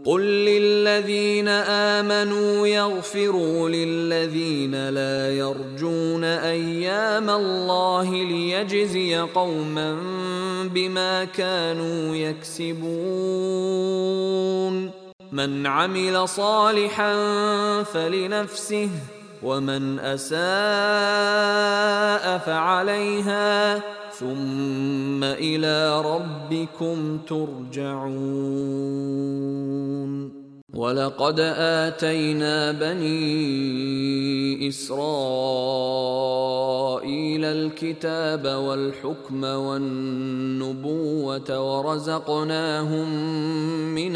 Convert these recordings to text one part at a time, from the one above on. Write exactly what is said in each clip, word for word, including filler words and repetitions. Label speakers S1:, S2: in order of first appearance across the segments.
S1: قل للذين آمنوا يغفروا للذين لا يرجون أيام الله ليجزي قوما بما كانوا يكسبون من عمل صالحا فلنفسه ومن أساء فعليها ثم إلى ربكم ترجعون ولقد آتينا بني إسرائيل الكتاب والحكم والنبوة ورزقناهم من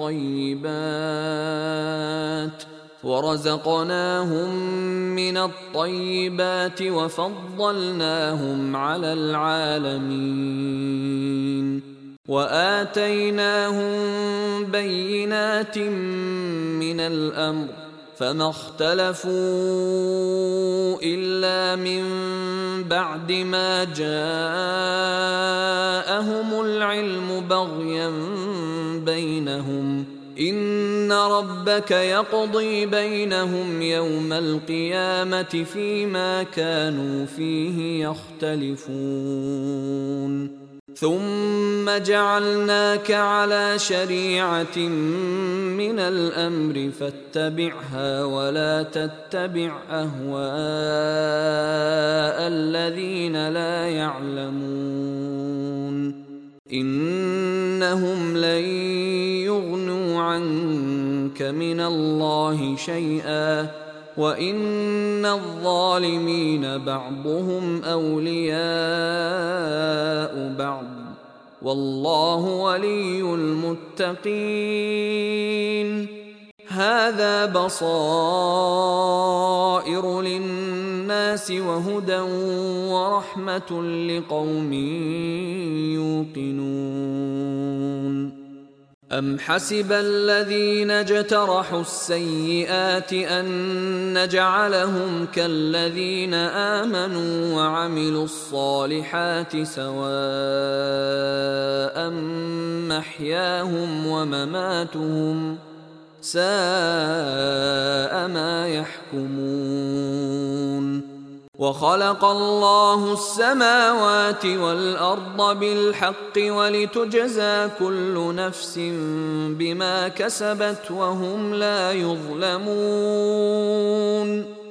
S1: الطيبات ورزقناهم من الطيبات وفضلناهم على العالمين وآتيناهم بينات من الأمر فما اختلفوا إلا من بعد ما جاءهم العلم بغيا بينهم إن ربك يقضي بينهم يوم القيامة فيما كانوا فيه يختلفون ثم جعلناك على شريعة من الأمر فاتبعها ولا تتبع أهواء الذين لا يعلمون إنهم لن يغنوا عنك من الله شيئا وإن الظالمين بعضهم أولياء بعض والله ولي المتقين هذا بصائر للناس وهدى ورحمة لقوم يوقنون أم حسب الذين اجترحوا السيئات أن نجعلهم كالذين آمنوا وعملوا الصالحات سواء محياهم ومماتهم ساء ما يحكمون وخلق الله السماوات والأرض بالحق ولتجزى كل نفس بما كسبت وهم لا يظلمون